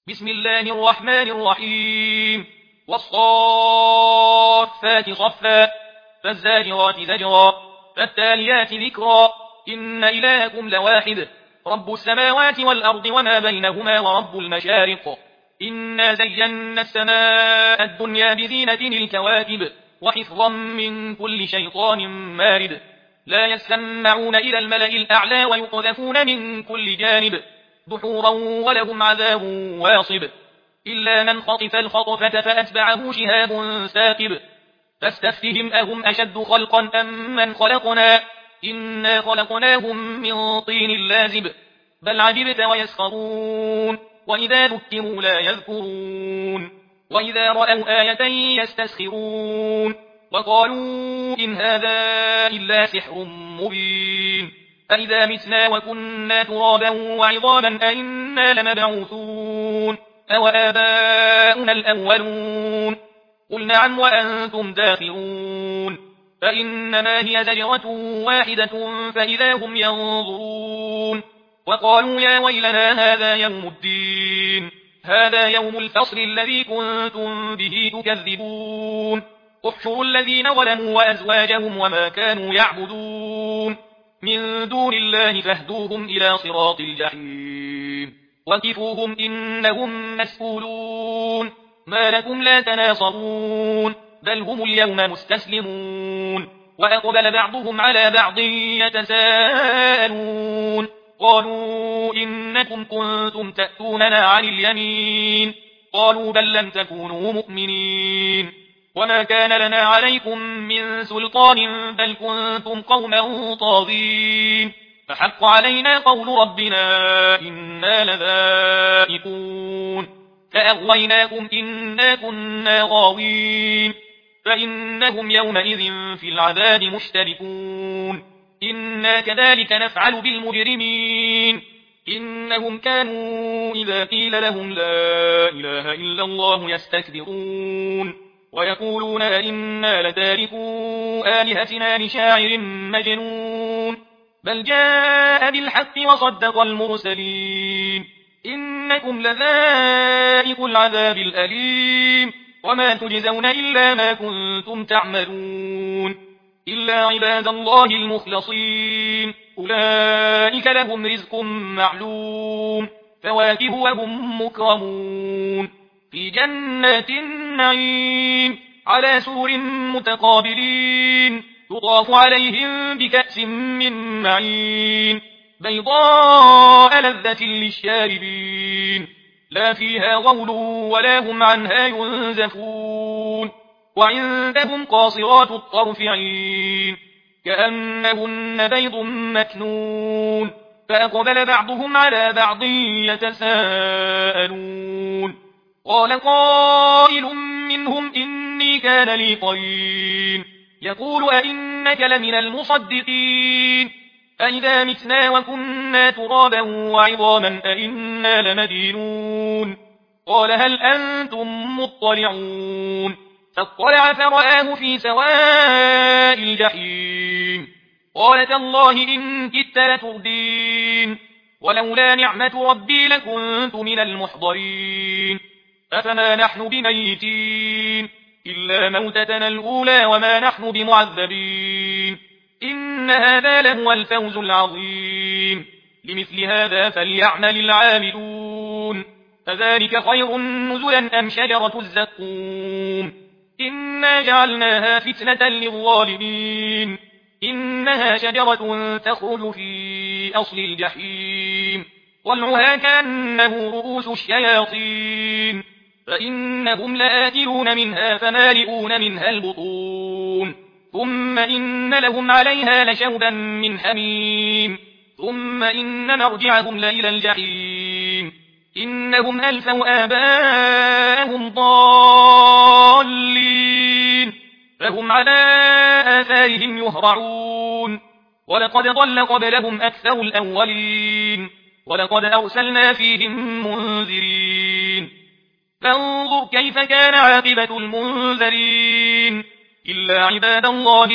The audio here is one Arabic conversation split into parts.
بسم الله الرحمن الرحيم والصافات صفا فالزاجرات زجرا فالتاليات ذكرا إن إلهكم لواحد رب السماوات والأرض وما بينهما ورب المشارق إنا زينا السماء الدنيا بزينة الكواكب وحفظا من كل شيطان مارد لا يسمعون إلى الملأ الأعلى ويقذفون من كل جانب دحورا ولهم عذاب واصب إلا من خطف الخطفة فأتبعه شهاب ثاقب فاستفتهم أهم أشد خلقا أم من خلقنا إنا خلقناهم من طين لازب بل عجبت ويسخرون وإذا ذكروا لا يذكرون وإذا رأوا آية يستسخرون وقالوا إن هذا إلا سحر مبين أإذا متنا وكنا ترابا وعظاما أئنا لمبعوثون أو آباؤنا الأولون قل نعم وأنتم داخلون فإنما هي زجرة واحدة فإذا هم ينظرون وقالوا يا ويلنا هذا يوم الدين هذا يوم الفصل الذي كنتم به تكذبون احشروا الذين ظلموا وأزواجهم وما كانوا يعبدون من دون الله فاهدوهم إلى صراط الجحيم وكفوهم إنهم مسؤولون ما لكم لا تناصرون بل هم اليوم مستسلمون وأقبل بعضهم على بعض يتساءلون قالوا إنكم كنتم تأتوننا عن اليمين قالوا بل لم تكونوا مؤمنين وما كان لنا عليكم من سلطان بل كنتم قوما طاغين فحق علينا قول ربنا إنا لذائقون فأغويناكم إنا كنا غاوين فإنهم يومئذ في العذاب مشتركون إنا كذلك نفعل بالمجرمين إنهم كانوا إذا قيل لهم لا إله إلا الله يستكبرون ويقولون إنا لتاركوا آلهتنا لشاعر مجنون بل جاء بالحق وصدق المرسلين إنكم لذائق العذاب الأليم وما تجزون إلا ما كنتم تعملون إلا عباد الله المخلصين أولئك لهم رزق معلوم فواكه وهم مكرمون في جنات النعيم على سور متقابلين يطاف عليهم بكأس من معين بيضاء لذة للشاربين لا فيها غول ولا هم عنها ينزفون وعندهم قاصرات الطرف عين كأنهن بيض مكنون فأقبل بعضهم على بعض يتساءلون قال قائل منهم إني كان لي قرين يقول أئنك لمن المصدقين أئذا متنا وكنا ترابا وعظاما أئنا لمدينون قال هل أنتم مطلعون فاطلع فرآه في سواء الجحيم قال تالله إن كدت لتردين ولولا نعمة ربي لكنت من المحضرين أفما نحن بميتين إلا موتتنا الأولى وما نحن بمعذبين إن هذا لهو الفوز العظيم لمثل هذا فليعمل العاملون فذلك خير نزلا أم شجرة الزقوم إنا جعلناها فتنة للظالمين إنها شجرة تخرج في أصل الجحيم طلعها كأنه رؤوس الشياطين فإنهم لآكلون منها فمالئون منها البطون ثم إن لهم عليها لشوبا من حميم ثم إن مرجعهم لإلى الجحيم إنهم ألفوا آباءهم ضالين فهم على آثارهم يهرعون ولقد ضل قبلهم أكثر الأولين ولقد أرسلنا فيهم منذرين فانظر كيف كان عاقبة المنذرين إلا عباد الله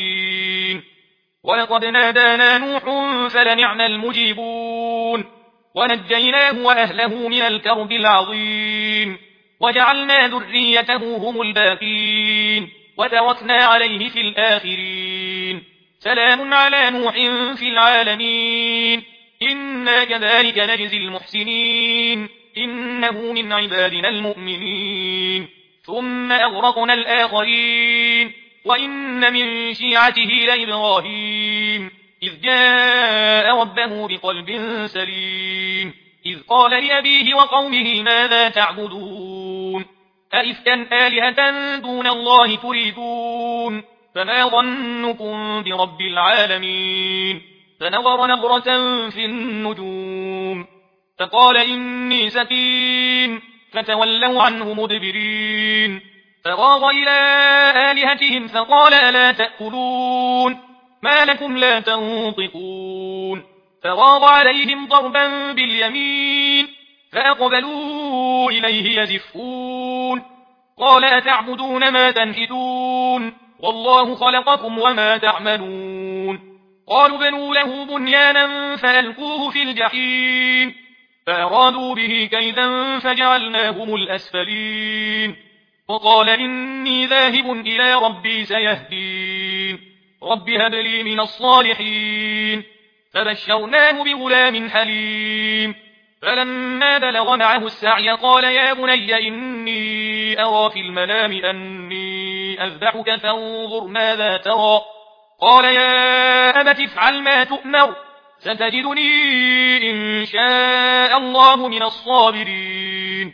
المخلصين ولقد نادانا نوح فلنعم المجيبون ونجيناه وأهله من الكرب العظيم وجعلنا ذريته هم الباقين وتركنا عليه في الآخرين سلام على نوح في العالمين إنا كذلك نجزي المحسنين إنه من عبادنا المؤمنين ثم أغرقنا الآخرين وإن من شيعته لإبراهيم إذ جاء ربه بقلب سليم إذ قال لأبيه وقومه ماذا تعبدون أئفكا آلهة دون الله تريدون فما ظنكم برب العالمين فنظر نظرة في النجوم فقال إني سقيم فتولوا عنه مدبرين فراغ إلى آلهتهم فقال ألا تأكلون ما لكم لا تنطقون فراغ عليهم ضربا باليمين فأقبلوا إليه يزفون قال أتعبدون ما تنحتون والله خلقكم وما تعملون قالوا بنوا له بنيانا فألقوه في الجحيم فأرادوا به كيدا فجعلناهم الأسفلين وقال إني ذاهب إلى ربي سيهدين رب هب لي من الصالحين فبشرناه بغلام حليم فلما بلغ معه السعي قال يا بني إني أرى في المنام أني أذبحك فانظر ماذا ترى قال يا أبت افعل ما تؤمر ستجدني إن شاء الله من الصابرين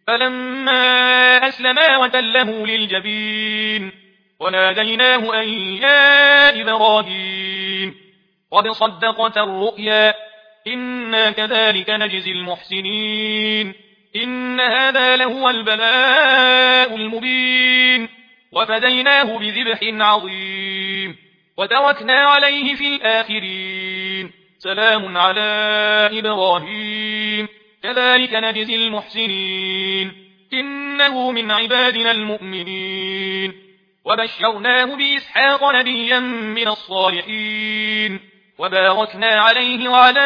فلما أسلما وتله للجبين وناديناه أن يا إبراهيم قد صدقت الرؤيا إنا كذلك نجزي المحسنين إن هذا لهو البلاء المبين وفديناه بذبح عظيم وتركنا عليه في الآخرين سلام على إبراهيم كذلك نجزي المحسنين إنه من عبادنا المؤمنين وبشرناه بإسحاق نبيا من الصالحين وباركنا عليه وعلى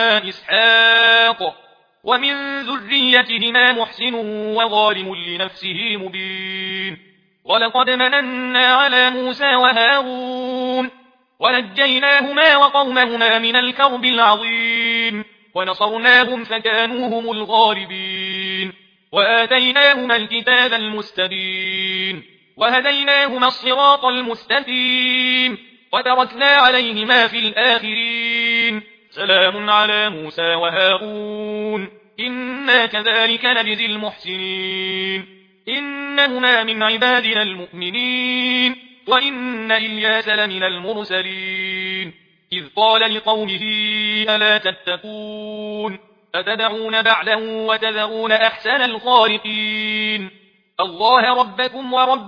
إسحاق ومن ذريتهما محسن وظالم لنفسه مبين ولقد مننا على موسى وهارون ونجيناهما وقومهما من الكرب العظيم ونصرناهم فكانوا هم الغالبين وآتيناهما الكتاب المستبين وهديناهما الصراط المستقيم وتركنا عليهما في الآخرين سلام على موسى وهارون إنا كذلك نجزي المحسنين إنهما من عبادنا المؤمنين وإن إلياس لمن المرسلين إذ قال لقومه ألا تتقون أتدعون بعلا وتذرون أحسن الخالقين الله ربكم ورب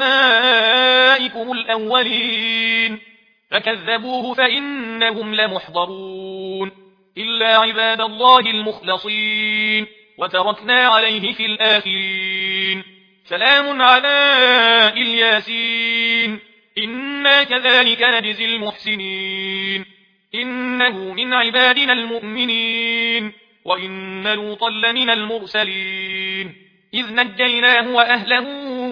آبائكم الأولين فكذبوه فإنهم لمحضرون إلا عباد الله المخلصين وتركنا عليه في الآخرين سلام على الياسين إنا كذلك نجزي المحسنين إنه من عبادنا المؤمنين وإن لوطا لمن المرسلين إذ نجيناه وأهله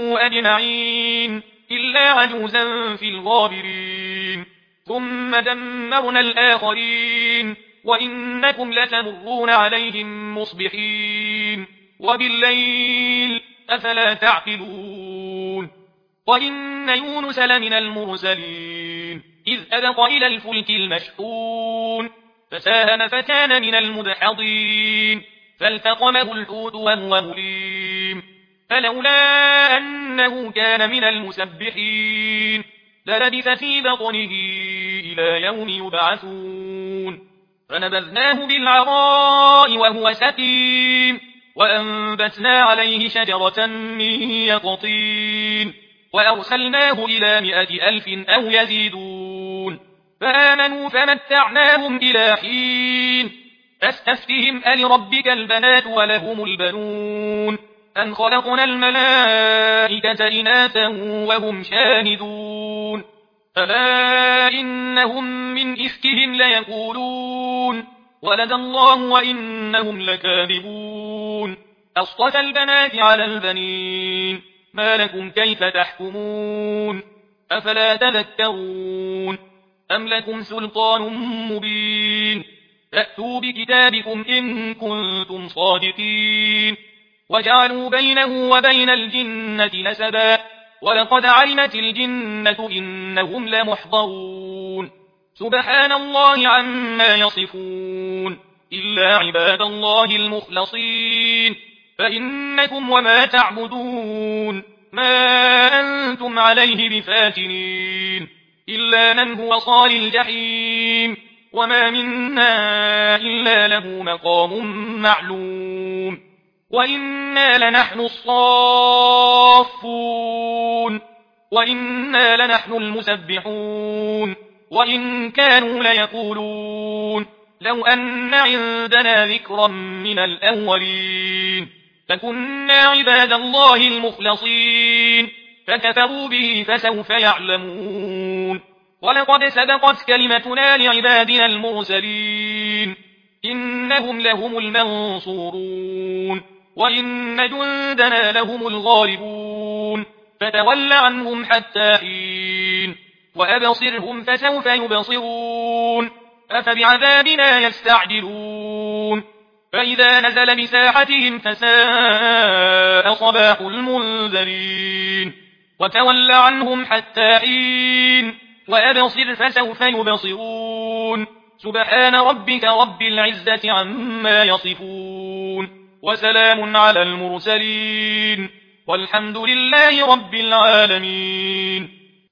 أجمعين إلا عجوزا في الغابرين ثم دمرنا الآخرين وإنكم لتمرون عليهم مصبحين وبالليل أفلا تعقلون وإن يونس لمن المرسلين إذ أبق إلى الفلك المشحون فساهم فكان من المدحضين فالتقمه الحوت وهو مليم فلولا أنه كان من المسبحين للبث في بطنه إلى يوم يبعثون فنبذناه بالعراء وهو سقيم وأنبتنا عليه شجرة من يقطين وأرسلناه إلى 100,000 أو يزيدون فآمنوا فمتعناهم إلى حين فاستفتهم ألربك البنات ولهم البنون أم خلقنا الملائكة إناثا وهم شاهدون ألا إنهم من إفكهم ليقولون ولد الله وإنهم لكاذبون أصطفى البنات على البنين ما لكم كيف تحكمون أفلا تذكرون أم لكم سلطان مبين فأتوا بكتابكم إن كنتم صادقين وجعلوا بينه وبين الجنة نسبا ولقد علمت الجنة إنهم لمحضرون سبحان الله عما يصفون إلا عباد الله المخلصين فإنكم وما تعبدون ما أنتم عليه بفاتنين إلا من هو صال الجحيم وما منا إلا له مقام معلوم وإنا لنحن الصافون وإنا لنحن المسبحون وإن كانوا ليقولون لو أن عندنا ذكرا من الأولين فكنا عباد الله المخلصين فكفروا به فسوف يعلمون ولقد سبقت كلمتنا لعبادنا المرسلين إنهم لهم المنصورون وإن جندنا لهم الغالبون فتول عنهم حتى حين وأبصرهم فسوف يبصرون أفبعذابنا يستعجلون فإذا نزل بساحتهم فساء صباح المنذرين وتول عنهم حتى حين وأبصر فسوف يبصرون سبحان ربك رب العزة عما يصفون وسلام على المرسلين والحمد لله رب العالمين.